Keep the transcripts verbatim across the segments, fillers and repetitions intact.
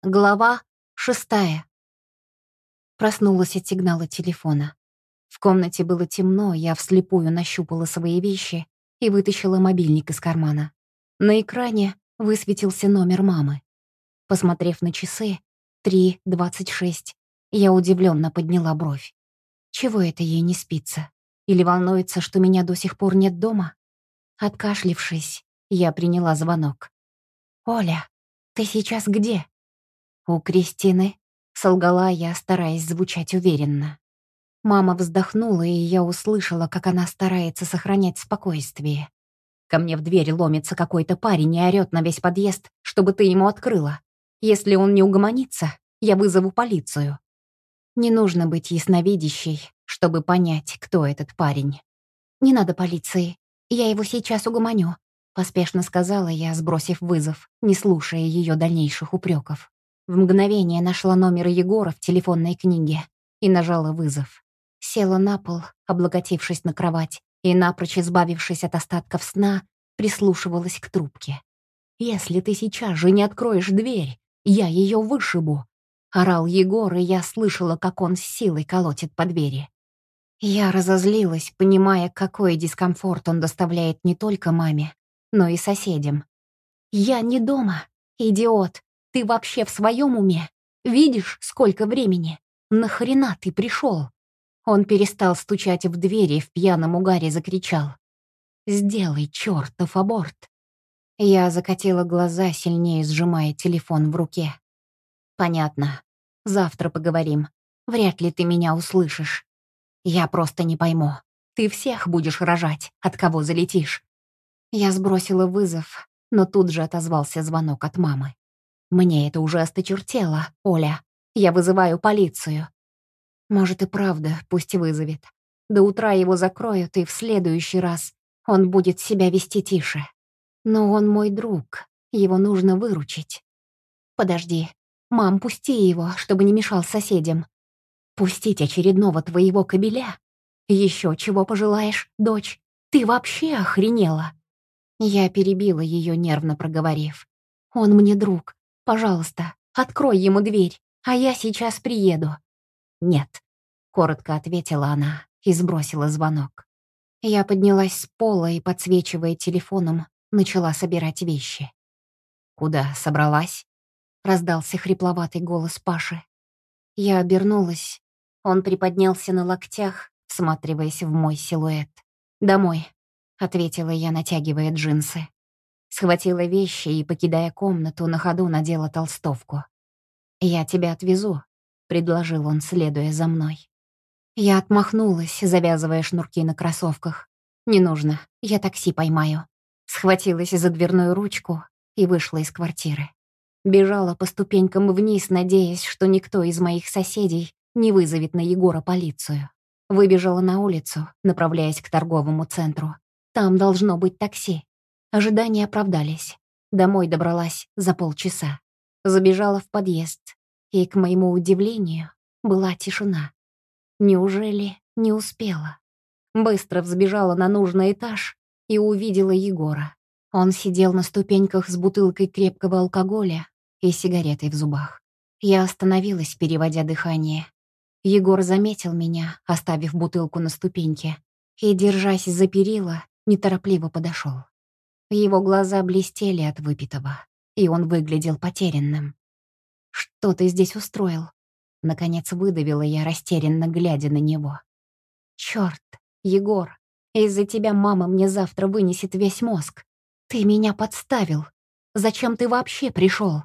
Глава шестая. Проснулась от сигнала телефона. В комнате было темно, я вслепую нащупала свои вещи и вытащила мобильник из кармана. На экране высветился номер мамы. Посмотрев на часы, три двадцать шесть, я удивленно подняла бровь. Чего это ей не спится? Или волнуется, что меня до сих пор нет дома? Откашлившись, я приняла звонок. «Оля, ты сейчас где?» «У Кристины», — солгала я, стараясь звучать уверенно. Мама вздохнула, и я услышала, как она старается сохранять спокойствие. Ко мне в дверь ломится какой-то парень и орёт на весь подъезд, чтобы ты ему открыла. Если он не угомонится, я вызову полицию. Не нужно быть ясновидящей, чтобы понять, кто этот парень. «Не надо полиции, я его сейчас угомоню», — поспешно сказала я, сбросив вызов, не слушая ее дальнейших упреков. В мгновение нашла номер Егора в телефонной книге и нажала вызов. Села на пол, облокотившись на кровать, и, напрочь избавившись от остатков сна, прислушивалась к трубке. «Если ты сейчас же не откроешь дверь, я ее вышибу!» — орал Егор, и я слышала, как он с силой колотит по двери. Я разозлилась, понимая, какой дискомфорт он доставляет не только маме, но и соседям. «Я не дома, идиот! Ты вообще в своем уме? Видишь, сколько времени? Нахрена ты пришел?» Он перестал стучать в двери и в пьяном угаре закричал: «Сделай чертов аборт!» Я закатила глаза, сильнее сжимая телефон в руке. «Понятно. Завтра поговорим. Вряд ли ты меня услышишь. Я просто не пойму. Ты всех будешь рожать, от кого залетишь». Я сбросила вызов, но тут же отозвался звонок от мамы. «Мне это уже осточертело, Оля. Я вызываю полицию». Может и правда, пусть вызовет. До утра его закроют, и в следующий раз он будет себя вести тише. Но он мой друг, его нужно выручить. «Подожди. Мам, пусти его, чтобы не мешал соседям». «Пустить очередного твоего кобеля? Еще чего пожелаешь, дочь? Ты вообще охренела?» Я перебила ее, нервно проговорив: «Он мне друг. Пожалуйста, открой ему дверь, а я сейчас приеду». «Нет», — коротко ответила она и сбросила звонок. Я поднялась с пола и, подсвечивая телефоном, начала собирать вещи. «Куда собралась?» — раздался хрипловатый голос Паши. Я обернулась. Он приподнялся на локтях, всматриваясь в мой силуэт. «Домой», — ответила я, натягивая джинсы. Схватила вещи и, покидая комнату, на ходу надела толстовку. «Я тебя отвезу», — предложил он, следуя за мной. Я отмахнулась, завязывая шнурки на кроссовках. «Не нужно, я такси поймаю». Схватилась за дверную ручку и вышла из квартиры. Бежала по ступенькам вниз, надеясь, что никто из моих соседей не вызовет на Егора полицию. Выбежала на улицу, направляясь к торговому центру. Там должно быть такси. Ожидания оправдались. Домой добралась за полчаса. Забежала в подъезд, и, к моему удивлению, была тишина. Неужели не успела? Быстро взбежала на нужный этаж и увидела Егора. Он сидел на ступеньках с бутылкой крепкого алкоголя и сигаретой в зубах. Я остановилась, переводя дыхание. Егор заметил меня, оставив бутылку на ступеньке, и, держась за перила, неторопливо подошел. Его глаза блестели от выпитого, и он выглядел потерянным. «Что ты здесь устроил?» Наконец выдавила я, растерянно глядя на него. «Чёрт, Егор, из-за тебя мама мне завтра вынесет весь мозг. Ты меня подставил. Зачем ты вообще пришел?»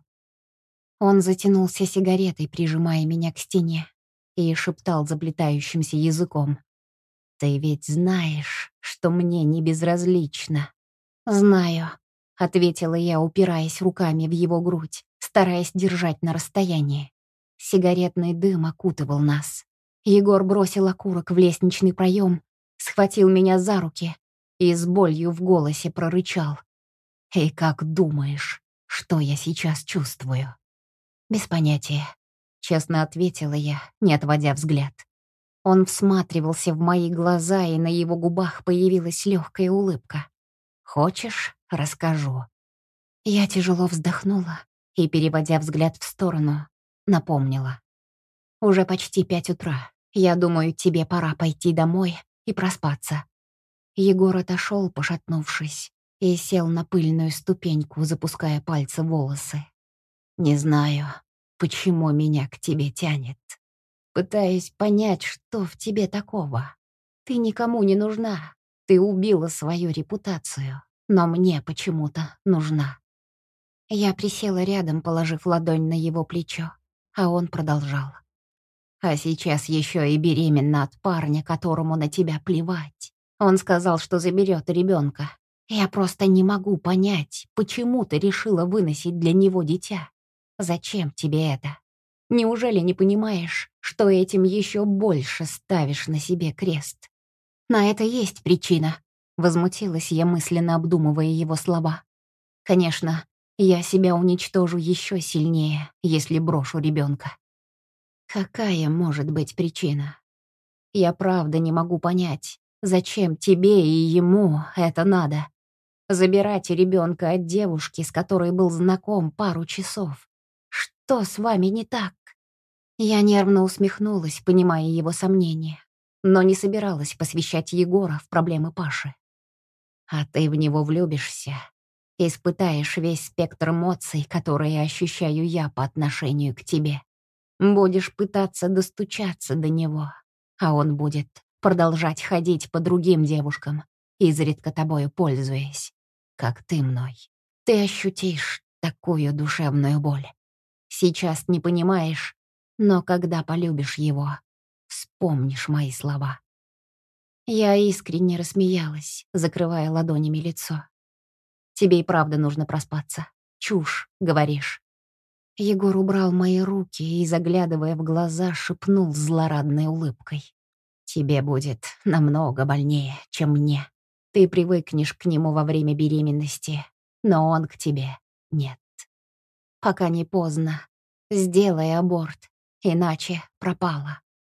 Он затянулся сигаретой, прижимая меня к стене, и шептал заплетающимся языком: «Ты ведь знаешь, что мне не безразлично». «Знаю», — ответила я, упираясь руками в его грудь, стараясь держать на расстоянии. Сигаретный дым окутывал нас. Егор бросил окурок в лестничный проем, схватил меня за руки и с болью в голосе прорычал: «И как думаешь, что я сейчас чувствую?» «Без понятия», — честно ответила я, не отводя взгляд. Он всматривался в мои глаза, и на его губах появилась легкая улыбка. «Хочешь, расскажу?» Я тяжело вздохнула и, переводя взгляд в сторону, напомнила. «Уже почти пять утра. Я думаю, тебе пора пойти домой и проспаться». Егор отошел, пошатнувшись, и сел на пыльную ступеньку, запуская пальцы в волосы. «Не знаю, почему меня к тебе тянет. Пытаюсь понять, что в тебе такого. Ты никому не нужна. Ты убила свою репутацию, но мне почему-то нужна». Я присела рядом, положив ладонь на его плечо, а он продолжал. «А сейчас еще и беременна от парня, которому на тебя плевать. Он сказал, что заберет ребенка. Я просто не могу понять, почему ты решила выносить для него дитя. Зачем тебе это? Неужели не понимаешь, что этим еще больше ставишь на себе крест?» «На это есть причина», — возмутилась я, мысленно обдумывая его слова. «Конечно, я себя уничтожу еще сильнее, если брошу ребенка. Какая может быть причина? Я правда не могу понять, зачем тебе и ему это надо. Забирать ребенка от девушки, с которой был знаком пару часов. Что с вами не так?» Я нервно усмехнулась, понимая его сомнения, но не собиралась посвящать Егора в проблемы Паши. «А ты в него влюбишься, испытаешь весь спектр эмоций, которые ощущаю я по отношению к тебе. Будешь пытаться достучаться до него, а он будет продолжать ходить по другим девушкам, изредка тобою пользуясь, как ты мной. Ты ощутишь такую душевную боль. Сейчас не понимаешь, но когда полюбишь его, вспомнишь мои слова». Я искренне рассмеялась, закрывая ладонями лицо. «Тебе и правда нужно проспаться. Чушь, говоришь». Егор убрал мои руки и, заглядывая в глаза, шепнул с злорадной улыбкой. «Тебе будет намного больнее, чем мне. Ты привыкнешь к нему во время беременности, но он к тебе нет. Пока не поздно, сделай аборт, иначе пропала».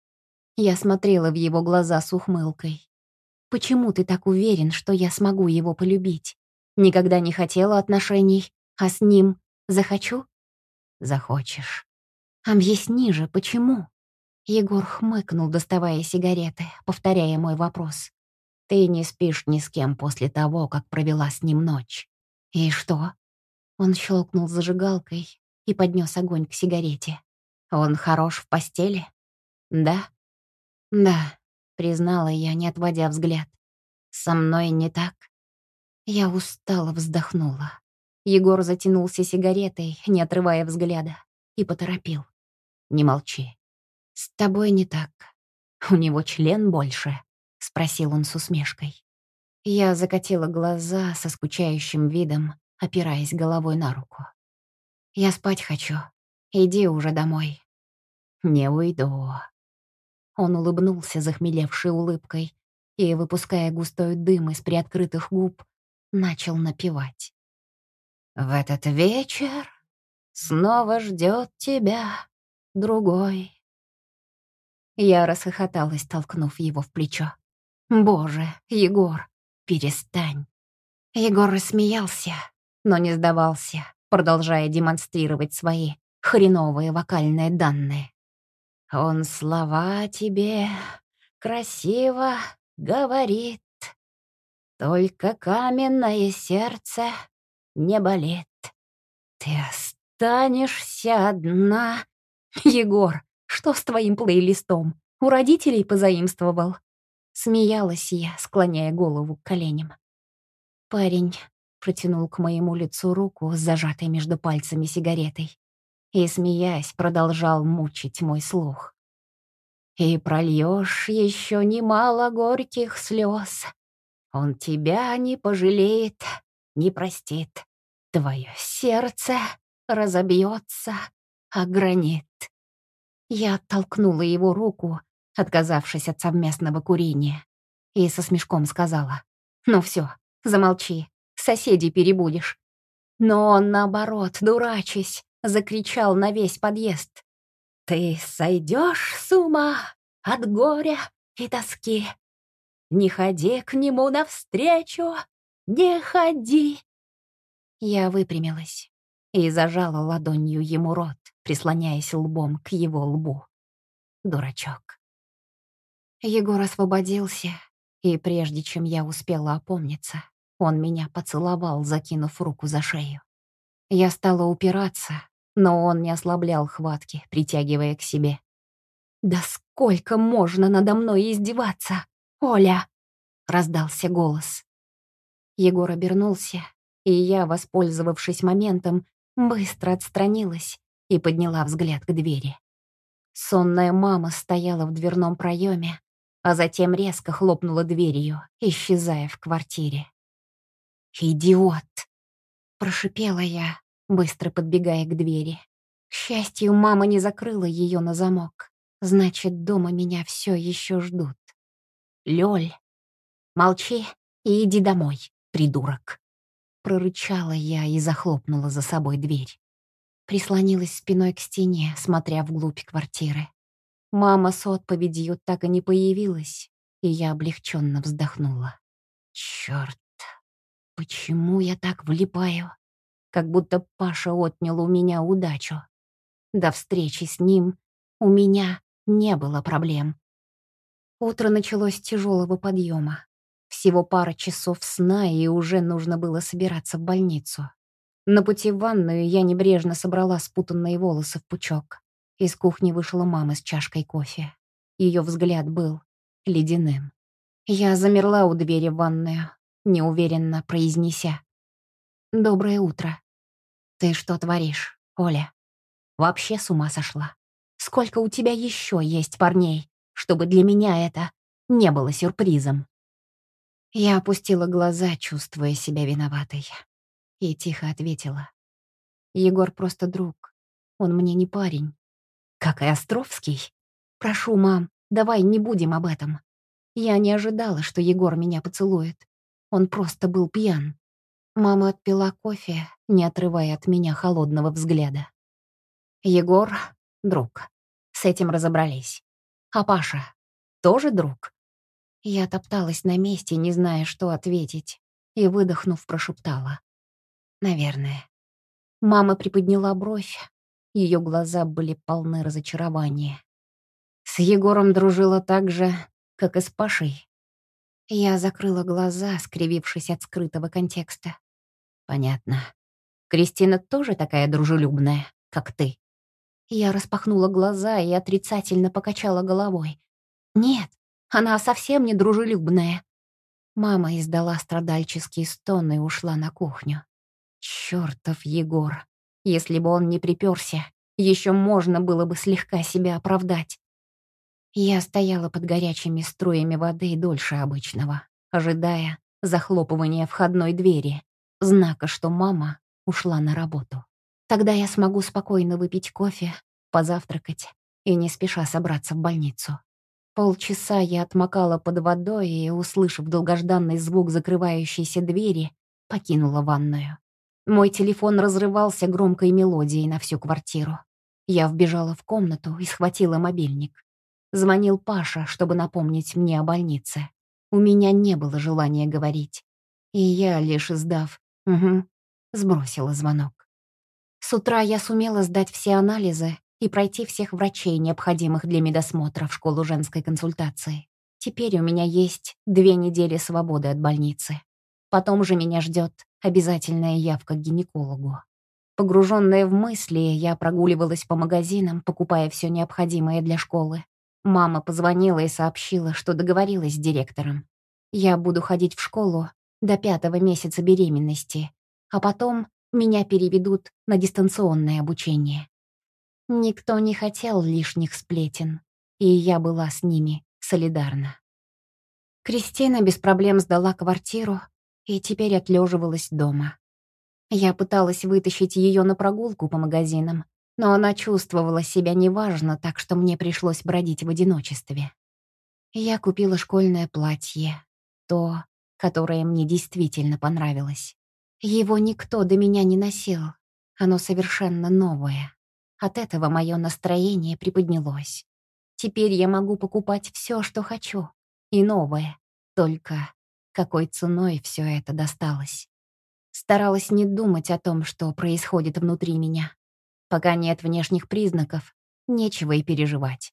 Я смотрела в его глаза с ухмылкой. «Почему ты так уверен, что я смогу его полюбить? Никогда не хотела отношений, а с ним захочу?» «Захочешь». «Объясни же, почему?» Егор хмыкнул, доставая сигареты, повторяя мой вопрос. «Ты не спишь ни с кем после того, как провела с ним ночь». «И что?» Он щелкнул зажигалкой и поднес огонь к сигарете. «Он хорош в постели?» «Да?» «Да», — признала я, не отводя взгляд. «Со мной не так?» Я устало вздохнула. Егор затянулся сигаретой, не отрывая взгляда, и поторопил. «Не молчи. С тобой не так. У него член больше?» — спросил он с усмешкой. Я закатила глаза со скучающим видом, опираясь головой на руку. «Я спать хочу. Иди уже домой». «Не уйду». Он улыбнулся захмелевшей улыбкой и, выпуская густой дым из приоткрытых губ, начал напевать. «В этот вечер снова ждет тебя другой». Я расхохоталась, толкнув его в плечо. «Боже, Егор, перестань». Егор рассмеялся, но не сдавался, продолжая демонстрировать свои хреновые вокальные данные. «Он слова тебе красиво говорит, только каменное сердце не болит. Ты останешься одна». «Егор, что с твоим плейлистом? У родителей позаимствовал?» Смеялась я, склоняя голову к коленям. Парень протянул к моему лицу руку с зажатой между пальцами сигаретой и, смеясь, продолжал мучить мой слух. «И прольешь еще немало горьких слез. Он тебя не пожалеет, не простит. Твое сердце разобьется о гранит». Я оттолкнула его руку, отказавшись от совместного курения, и со смешком сказала: «Ну все, замолчи, соседей перебудешь». Но он, наоборот, дурачась, закричал на весь подъезд: «Ты сойдешь с ума от горя и тоски. Не ходи к нему навстречу, не ходи». Я выпрямилась. и зажала ладонью ему рот, прислоняясь лбом к его лбу. Дурачок. Егор освободился, и прежде чем я успела опомниться, он меня поцеловал, закинув руку за шею. Я стала упираться, но он не ослаблял хватки, притягивая к себе. «Да сколько можно надо мной издеваться, Оля!» — раздался голос. Егор обернулся, и я, воспользовавшись моментом, быстро отстранилась и подняла взгляд к двери. Сонная мама стояла в дверном проеме, а затем резко хлопнула дверью, исчезая в квартире. «Идиот!» — прошипела я, быстро подбегая к двери. К счастью, мама не закрыла ее на замок. Значит, дома меня все еще ждут. «Лёль, молчи и иди домой, придурок!» Прорычала я и захлопнула за собой дверь. Прислонилась спиной к стене, смотря вглубь квартиры. Мама с отповедью так и не появилась, и я облегченно вздохнула. Черт, почему я так влипаю? Как будто Паша отнял у меня удачу. До встречи с ним у меня не было проблем. Утро началось с тяжелого подъема. Всего пара часов сна, и уже нужно было собираться в больницу. На пути в ванную я небрежно собрала спутанные волосы в пучок. Из кухни вышла мама с чашкой кофе. Ее взгляд был ледяным. Я замерла у двери в ванную, неуверенно произнеся: «Доброе утро. Ты что творишь, Оля? Вообще с ума сошла? Сколько у тебя еще есть парней, чтобы для меня это не было сюрпризом?» Я опустила глаза, чувствуя себя виноватой, и тихо ответила: «Егор просто друг. Он мне не парень». «Как и Островский? Прошу, мам, давай не будем об этом. Я не ожидала, что Егор меня поцелует. Он просто был пьян». Мама отпила кофе, не отрывая от меня холодного взгляда. «Егор — друг. С этим разобрались. А Паша тоже друг?» Я топталась на месте, не зная, что ответить, и, выдохнув, прошептала: «Наверное». Мама приподняла бровь. Ее глаза были полны разочарования. «С Егором дружила так же, как и с Пашей?» Я закрыла глаза, скривившись от скрытого контекста. «Понятно. Кристина тоже такая дружелюбная, как ты?» Я распахнула глаза и отрицательно покачала головой. «Нет, она совсем не дружелюбная». Мама издала страдальческий стон и ушла на кухню. Чёртов Егор. Если бы он не припёрся, еще можно было бы слегка себя оправдать. Я стояла под горячими струями воды дольше обычного, ожидая захлопывания входной двери, знака, что мама ушла на работу. Тогда я смогу спокойно выпить кофе, позавтракать и не спеша собраться в больницу. Полчаса я отмокала под водой и, услышав долгожданный звук закрывающейся двери, покинула ванную. Мой телефон разрывался громкой мелодией на всю квартиру. Я вбежала в комнату и схватила мобильник. Звонил Паша, чтобы напомнить мне о больнице. У меня не было желания говорить. И я, лишь издав «угу», сбросила звонок. С утра я сумела сдать все анализы и пройти всех врачей, необходимых для медосмотра в школу женской консультации. Теперь у меня есть две недели свободы от больницы. Потом же меня ждет обязательная явка к гинекологу. Погруженная в мысли, я прогуливалась по магазинам, покупая все необходимое для школы. Мама позвонила и сообщила, что договорилась с директором. Я буду ходить в школу до пятого месяца беременности, а потом меня переведут на дистанционное обучение. Никто не хотел лишних сплетен, и я была с ними солидарна. Кристина без проблем сдала квартиру и теперь отлеживалась дома. Я пыталась вытащить ее на прогулку по магазинам, но она чувствовала себя неважно, так что мне пришлось бродить в одиночестве. Я купила школьное платье, то, которое мне действительно понравилось. Его никто до меня не носил, оно совершенно новое. От этого мое настроение приподнялось. Теперь я могу покупать все, что хочу, и новое, только какой ценой все это досталось. Старалась не думать о том, что происходит внутри меня. Пока нет внешних признаков, нечего и переживать.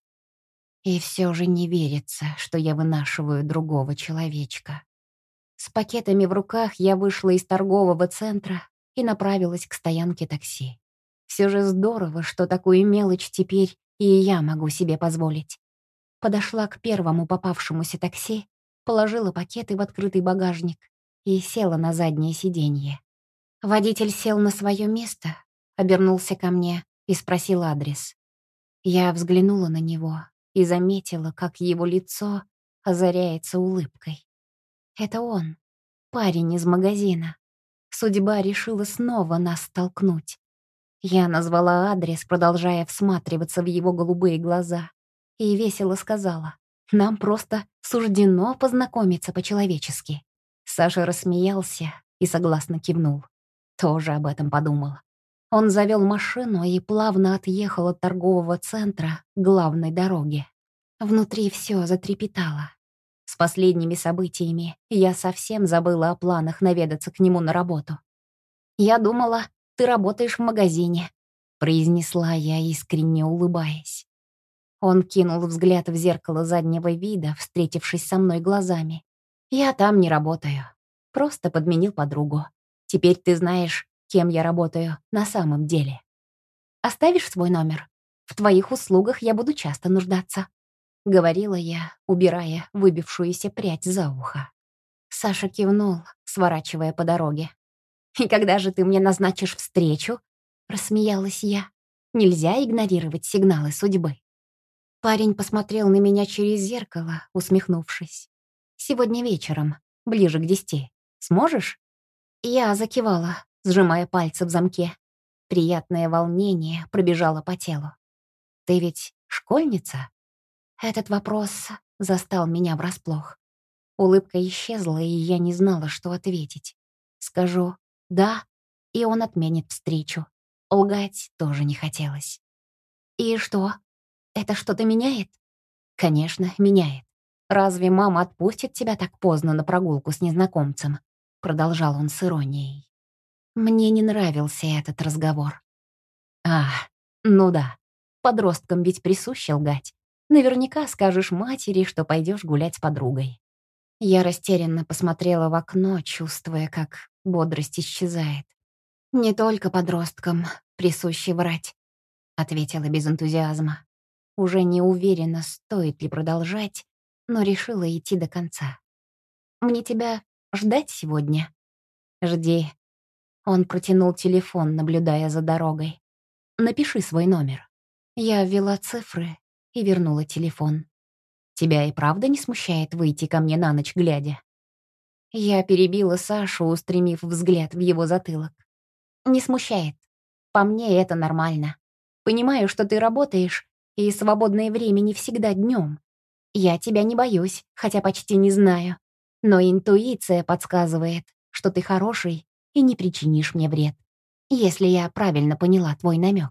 И все же не верится, что я вынашиваю другого человечка. С пакетами в руках я вышла из торгового центра и направилась к стоянке такси. Все же здорово, что такую мелочь теперь и я могу себе позволить. Подошла к первому попавшемуся такси, положила пакеты в открытый багажник и села на заднее сиденье. Водитель сел на свое место, обернулся ко мне и спросил адрес. Я взглянула на него и заметила, как его лицо озаряется улыбкой. Это он, парень из магазина. Судьба решила снова нас столкнуть. Я назвала адрес, продолжая всматриваться в его голубые глаза, и весело сказала: «Нам просто суждено познакомиться по-человечески». Саша рассмеялся и согласно кивнул. Тоже об этом подумал. Он завел машину и плавно отъехал от торгового центра к главной дороге. Внутри все затрепетало. С последними событиями я совсем забыла о планах наведаться к нему на работу. «Я думала, ты работаешь в магазине», — произнесла я, искренне улыбаясь. Он кинул взгляд в зеркало заднего вида, встретившись со мной глазами. «Я там не работаю. Просто подменил подругу. Теперь ты знаешь, кем я работаю на самом деле. Оставишь свой номер? В твоих услугах я буду часто нуждаться», — говорила я, убирая выбившуюся прядь за ухо. Саша кивнул, сворачивая по дороге. «И когда же ты мне назначишь встречу?» — рассмеялась я. «Нельзя игнорировать сигналы судьбы». Парень посмотрел на меня через зеркало, усмехнувшись. «Сегодня вечером, ближе к десяти. Сможешь?» Я закивала, сжимая пальцы в замке. Приятное волнение пробежало по телу. «Ты ведь школьница?» Этот вопрос застал меня врасплох. Улыбка исчезла, и я не знала, что ответить. Скажу «да», и он отменит встречу. Лгать тоже не хотелось. «И что? Это что-то меняет?» «Конечно, меняет. Разве мама отпустит тебя так поздно на прогулку с незнакомцем?» Продолжал он с иронией. Мне не нравился этот разговор. «А, ну да, подросткам ведь присуще лгать. Наверняка скажешь матери, что пойдешь гулять с подругой». Я растерянно посмотрела в окно, чувствуя, как бодрость исчезает. «Не только подросткам присуще врать», — ответила без энтузиазма. Уже не уверена, стоит ли продолжать, но решила идти до конца. «Мне тебя ждать сегодня?» «Жди». Он протянул телефон, наблюдая за дорогой. «Напиши свой номер». Я ввела цифры и вернула телефон. «Тебя и правда не смущает выйти ко мне на ночь глядя?» Я перебила Сашу, устремив взгляд в его затылок. «Не смущает. По мне это нормально. Понимаю, что ты работаешь, и свободное время не всегда днем. Я тебя не боюсь, хотя почти не знаю. Но интуиция подсказывает, что ты хороший и не причинишь мне вред, если я правильно поняла твой намек».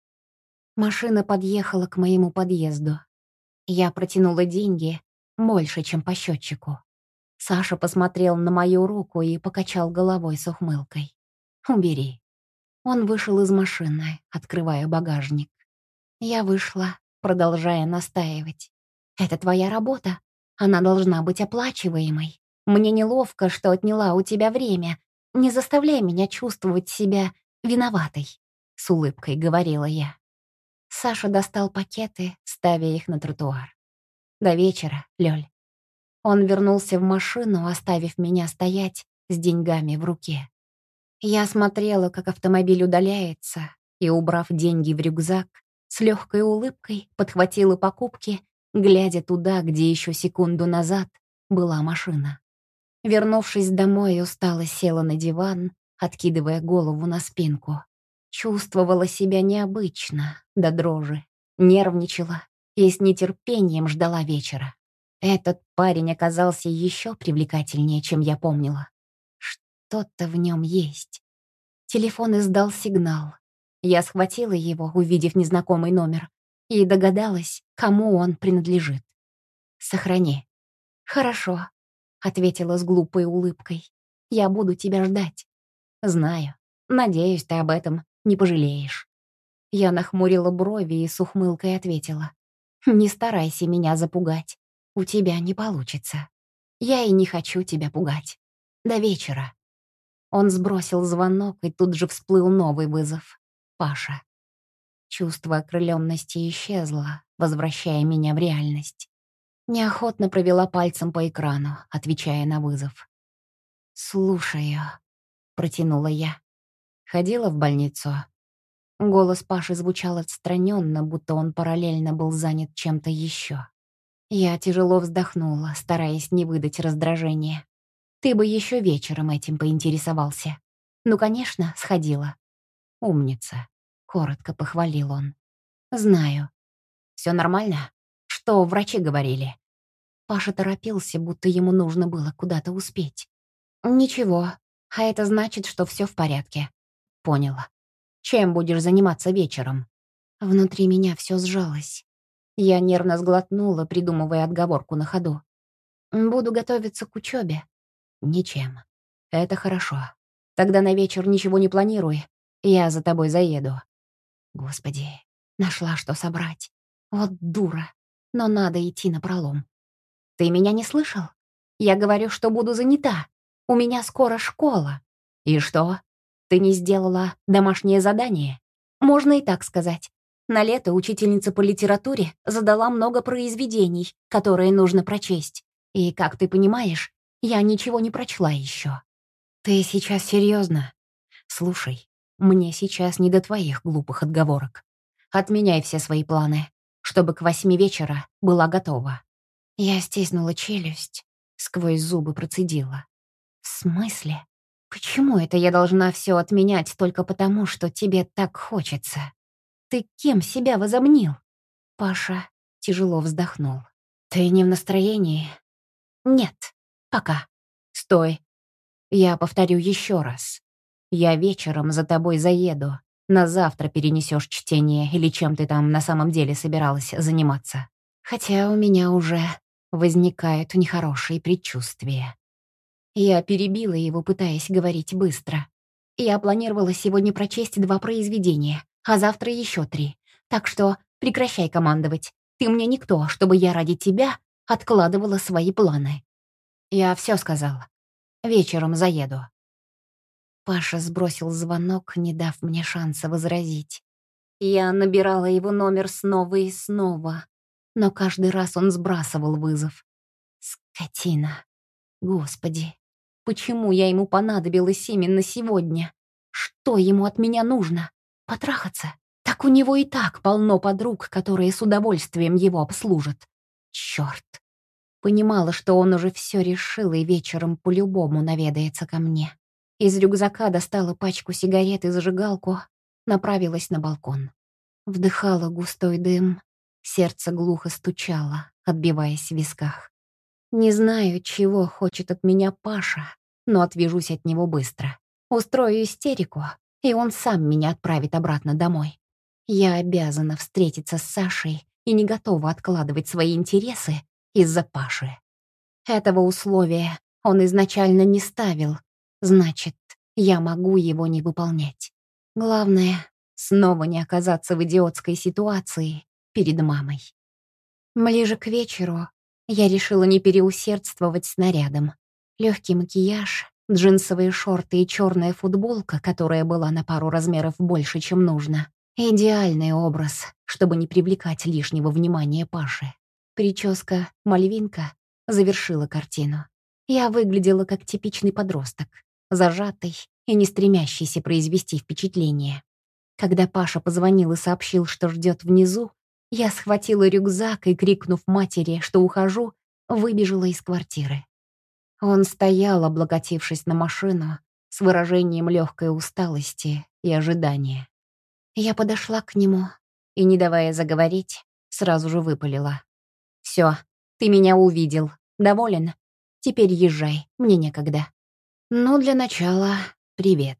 Машина подъехала к моему подъезду. Я протянула деньги, больше, чем по счетчику. Саша посмотрел на мою руку и покачал головой с ухмылкой. «Убери». Он вышел из машины, открывая багажник. Я вышла, продолжая настаивать. «Это твоя работа. Она должна быть оплачиваемой. Мне неловко, что отняла у тебя время. Не заставляй меня чувствовать себя виноватой», — с улыбкой говорила я. Саша достал пакеты, ставя их на тротуар. «До вечера, Лёль». Он вернулся в машину, оставив меня стоять с деньгами в руке. Я смотрела, как автомобиль удаляется, и, убрав деньги в рюкзак, с легкой улыбкой подхватила покупки, глядя туда, где еще секунду назад была машина. Вернувшись домой, устало села на диван, откидывая голову на спинку. Чувствовала себя необычно, до дрожи, нервничала и с нетерпением ждала вечера. Этот парень оказался еще привлекательнее, чем я помнила. Что-то в нем есть. Телефон издал сигнал. Я схватила его, увидев незнакомый номер, и догадалась, кому он принадлежит. «Сохрани». «Хорошо», — ответила с глупой улыбкой. «Я буду тебя ждать». Знаю. Надеюсь, ты об этом не пожалеешь. Я нахмурила брови и с ухмылкой ответила. Не старайся меня запугать. У тебя не получится. Я и не хочу тебя пугать. До вечера. Он сбросил звонок, и тут же всплыл новый вызов. Паша. Чувство окрыленности исчезло, возвращая меня в реальность. Неохотно провела пальцем по экрану, отвечая на вызов. «Слушаю», — протянула я. Ходила в больницу. Голос Паши звучал отстраненно, будто он параллельно был занят чем-то еще. Я тяжело вздохнула, стараясь не выдать раздражения. «Ты бы еще вечером этим поинтересовался». «Ну, конечно, сходила». «Умница», — коротко похвалил он. «Знаю. Все нормально? Что врачи говорили?» Паша торопился, будто ему нужно было куда-то успеть. «Ничего, а это значит, что все в порядке». «Поняла. Чем будешь заниматься вечером?» Внутри меня все сжалось. Я нервно сглотнула, придумывая отговорку на ходу. «Буду готовиться к учебе». «Ничем. Это хорошо. Тогда на вечер ничего не планируй. Я за тобой заеду». Господи, нашла что собрать. Вот дура. Но надо идти напролом. «Ты меня не слышал? Я говорю, что буду занята. У меня скоро школа». «И что? Ты не сделала домашнее задание?» «Можно и так сказать. На лето учительница по литературе задала много произведений, которые нужно прочесть. И, как ты понимаешь, я ничего не прочла еще». «Ты сейчас серьезно? Слушай, мне сейчас не до твоих глупых отговорок. Отменяй все свои планы, чтобы к восьми вечера была готова». Я стиснула челюсть, сквозь зубы процедила. «В смысле? Почему это я должна все отменять только потому, что тебе так хочется? Ты кем себя возомнил?» Паша тяжело вздохнул. «Ты не в настроении?» «Нет, пока. Стой. Я повторю еще раз. Я вечером за тобой заеду. На завтра перенесешь чтение или чем ты там на самом деле собиралась заниматься. Хотя у меня уже возникают нехорошие предчувствия». Я перебила его, пытаясь говорить быстро. Я планировала сегодня прочесть два произведения, а завтра еще три. Так что прекращай командовать. Ты мне никто, чтобы я ради тебя откладывала свои планы. Я все сказала. Вечером заеду. Паша сбросил звонок, не дав мне шанса возразить. Я набирала его номер снова и снова, но каждый раз он сбрасывал вызов. Скотина. Господи, почему я ему понадобилась именно сегодня? Что ему от меня нужно? Потрахаться? Так у него и так полно подруг, которые с удовольствием его обслужат. Черт. Понимала, что он уже все решил и вечером по-любому наведается ко мне. Из рюкзака достала пачку сигарет и зажигалку, направилась на балкон. Вдыхала густой дым, сердце глухо стучало, отбиваясь в висках. Не знаю, чего хочет от меня Паша, но отвяжусь от него быстро. Устрою истерику, и он сам меня отправит обратно домой. Я обязана встретиться с Сашей и не готова откладывать свои интересы из-за Паши. Этого условия он изначально не ставил, значит, я могу его не выполнять. Главное, снова не оказаться в идиотской ситуации перед мамой. Ближе к вечеру я решила не переусердствовать с нарядом. Легкий макияж, джинсовые шорты и черная футболка, которая была на пару размеров больше, чем нужно. Идеальный образ, чтобы не привлекать лишнего внимания Паши. Прическа «Мальвинка» завершила картину. Я выглядела как типичный подросток, зажатый и не стремящийся произвести впечатление. Когда Паша позвонил и сообщил, что ждет внизу, я схватила рюкзак и, крикнув матери, что ухожу, выбежала из квартиры. Он стоял, облокотившись на машину, с выражением легкой усталости и ожидания. Я подошла к нему и, не давая заговорить, сразу же выпалила. «Все, ты меня увидел. Доволен? Теперь езжай, мне некогда». «Ну, для начала, привет».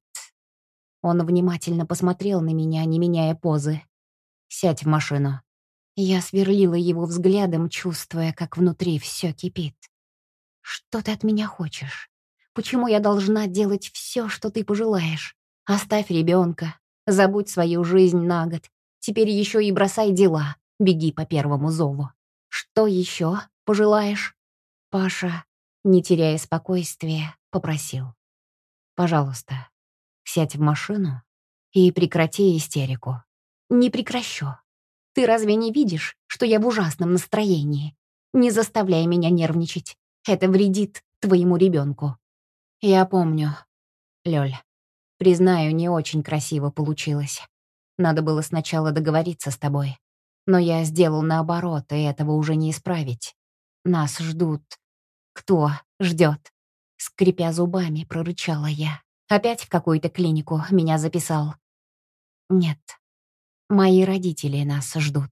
Он внимательно посмотрел на меня, не меняя позы. «Сядь в машину». Я сверлила его взглядом, чувствуя, как внутри все кипит. «Что ты от меня хочешь? Почему я должна делать все, что ты пожелаешь? Оставь ребенка, забудь свою жизнь на год. Теперь еще и бросай дела, беги по первому зову. Что еще пожелаешь?» Паша, не теряя спокойствия, попросил. «Пожалуйста, сядь в машину и прекрати истерику». «Не прекращу. Ты разве не видишь, что я в ужасном настроении? Не заставляй меня нервничать. Это вредит твоему ребенку». «Я помню, Лёль. Признаю, не очень красиво получилось. Надо было сначала договориться с тобой. Но я сделал наоборот, и этого уже не исправить. Нас ждут. Кто ждет?» Скрипя зубами, прорычала я. «Опять в какую-то клинику меня записал?» «Нет, мои родители нас ждут».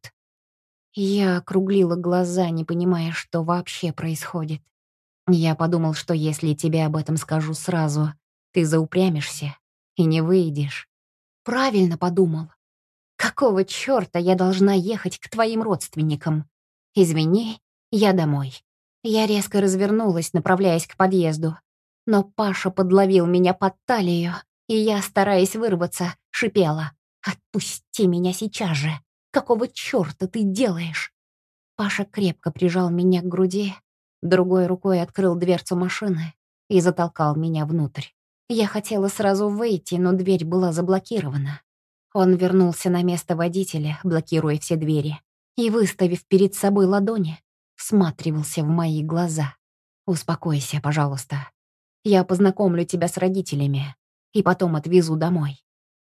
Я округлила глаза, не понимая, что вообще происходит. Я подумал, что если тебе об этом скажу сразу, ты заупрямишься и не выйдешь. Правильно подумал. Какого чёрта я должна ехать к твоим родственникам? Извини, я домой. Я резко развернулась, направляясь к подъезду. Но Паша подловил меня под талию, и я, стараясь вырваться, шипела: «Отпусти меня сейчас же! Какого чёрта ты делаешь?» Паша крепко прижал меня к груди, другой рукой открыл дверцу машины и затолкал меня внутрь. Я хотела сразу выйти, но дверь была заблокирована. Он вернулся на место водителя, блокируя все двери, и, выставив перед собой ладони, всматривался в мои глаза. «Успокойся, пожалуйста. Я познакомлю тебя с родителями и потом отвезу домой».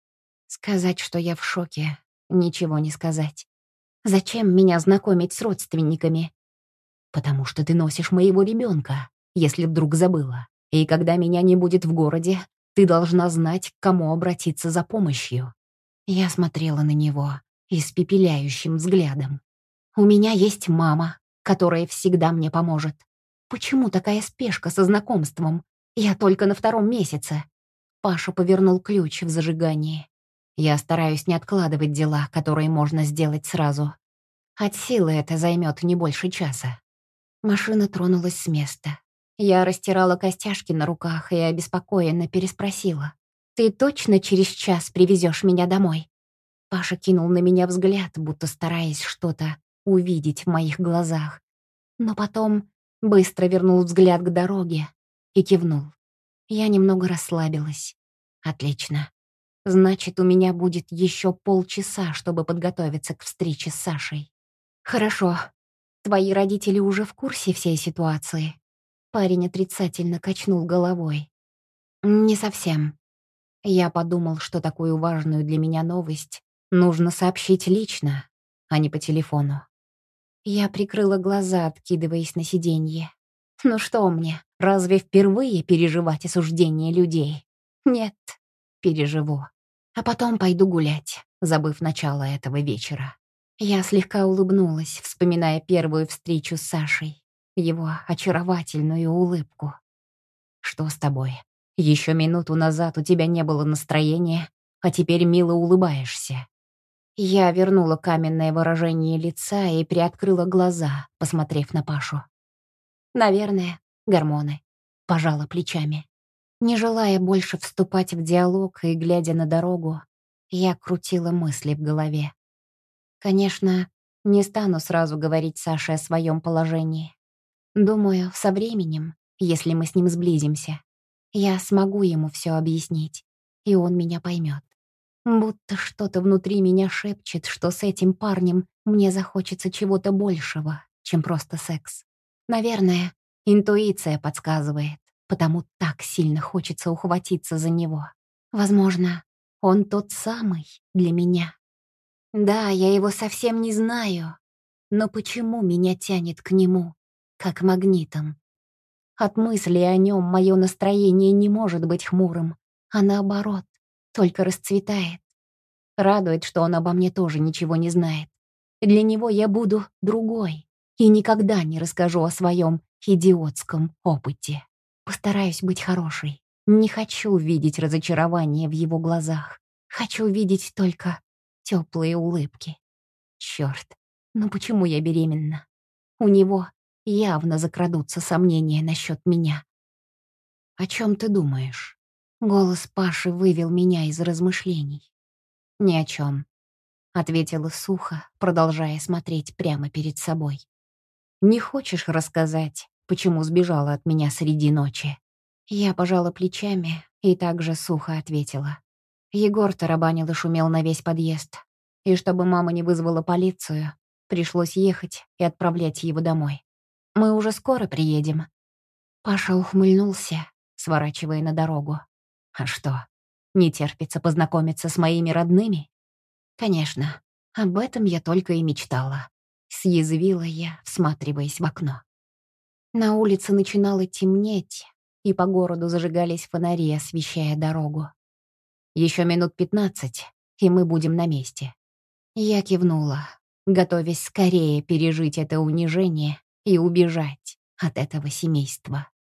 Сказать, что я в шоке, ничего не сказать. Зачем меня знакомить с родственниками? Потому что ты носишь моего ребенка, если вдруг забыла. И когда меня не будет в городе, ты должна знать, к кому обратиться за помощью. Я смотрела на него испепеляющим взглядом. У меня есть мама, которая всегда мне поможет. Почему такая спешка со знакомством? Я только на втором месяце. Паша повернул ключ в зажигании. Я стараюсь не откладывать дела, которые можно сделать сразу. От силы это займет не больше часа. Машина тронулась с места. Я растирала костяшки на руках и обеспокоенно переспросила: «Ты точно через час привезешь меня домой?» Паша кинул на меня взгляд, будто стараясь что-то увидеть в моих глазах. Но потом быстро вернул взгляд к дороге и кивнул. Я немного расслабилась. «Отлично. Значит, у меня будет еще полчаса, чтобы подготовиться к встрече с Сашей». «Хорошо. Твои родители уже в курсе всей ситуации?» Парень отрицательно качнул головой. «Не совсем. Я подумал, что такую важную для меня новость нужно сообщить лично, а не по телефону». Я прикрыла глаза, откидываясь на сиденье. «Ну что мне, разве впервые переживать осуждение людей?» «Нет, переживу. А потом пойду гулять, забыв начало этого вечера». Я слегка улыбнулась, вспоминая первую встречу с Сашей, его очаровательную улыбку. «Что с тобой? Еще минуту назад у тебя не было настроения, а теперь мило улыбаешься». Я вернула каменное выражение лица и приоткрыла глаза, посмотрев на Пашу. «Наверное, гормоны», — пожала плечами. Не желая больше вступать в диалог и глядя на дорогу, я крутила мысли в голове. Конечно, не стану сразу говорить Саше о своем положении. Думаю, со временем, если мы с ним сблизимся, я смогу ему все объяснить, и он меня поймет. Будто что-то внутри меня шепчет, что с этим парнем мне захочется чего-то большего, чем просто секс. Наверное, интуиция подсказывает, потому так сильно хочется ухватиться за него. Возможно, он тот самый для меня. Да, я его совсем не знаю, но почему меня тянет к нему, как магнитом? От мысли о нем мое настроение не может быть хмурым, а наоборот, только расцветает. Радует, что он обо мне тоже ничего не знает. Для него я буду другой и никогда не расскажу о своем идиотском опыте. Постараюсь быть хорошей. Не хочу видеть разочарование в его глазах. Хочу видеть только теплые улыбки. Черт, ну почему я беременна? У него явно закрадутся сомнения насчет меня. «О чем ты думаешь?» Голос Паши вывел меня из размышлений. «Ни о чем», — ответила сухо, продолжая смотреть прямо перед собой. «Не хочешь рассказать, почему сбежала от меня среди ночи?» Я пожала плечами и также сухо ответила. Егор тарабанил и шумел на весь подъезд. И чтобы мама не вызвала полицию, пришлось ехать и отправлять его домой. «Мы уже скоро приедем». Паша ухмыльнулся, сворачивая на дорогу. «А что, не терпится познакомиться с моими родными?» «Конечно, об этом я только и мечтала», — съязвила я, всматриваясь в окно. На улице начинало темнеть, и по городу зажигались фонари, освещая дорогу. Еще минут пятнадцать, и мы будем на месте. Я кивнула, готовясь скорее пережить это унижение и убежать от этого семейства.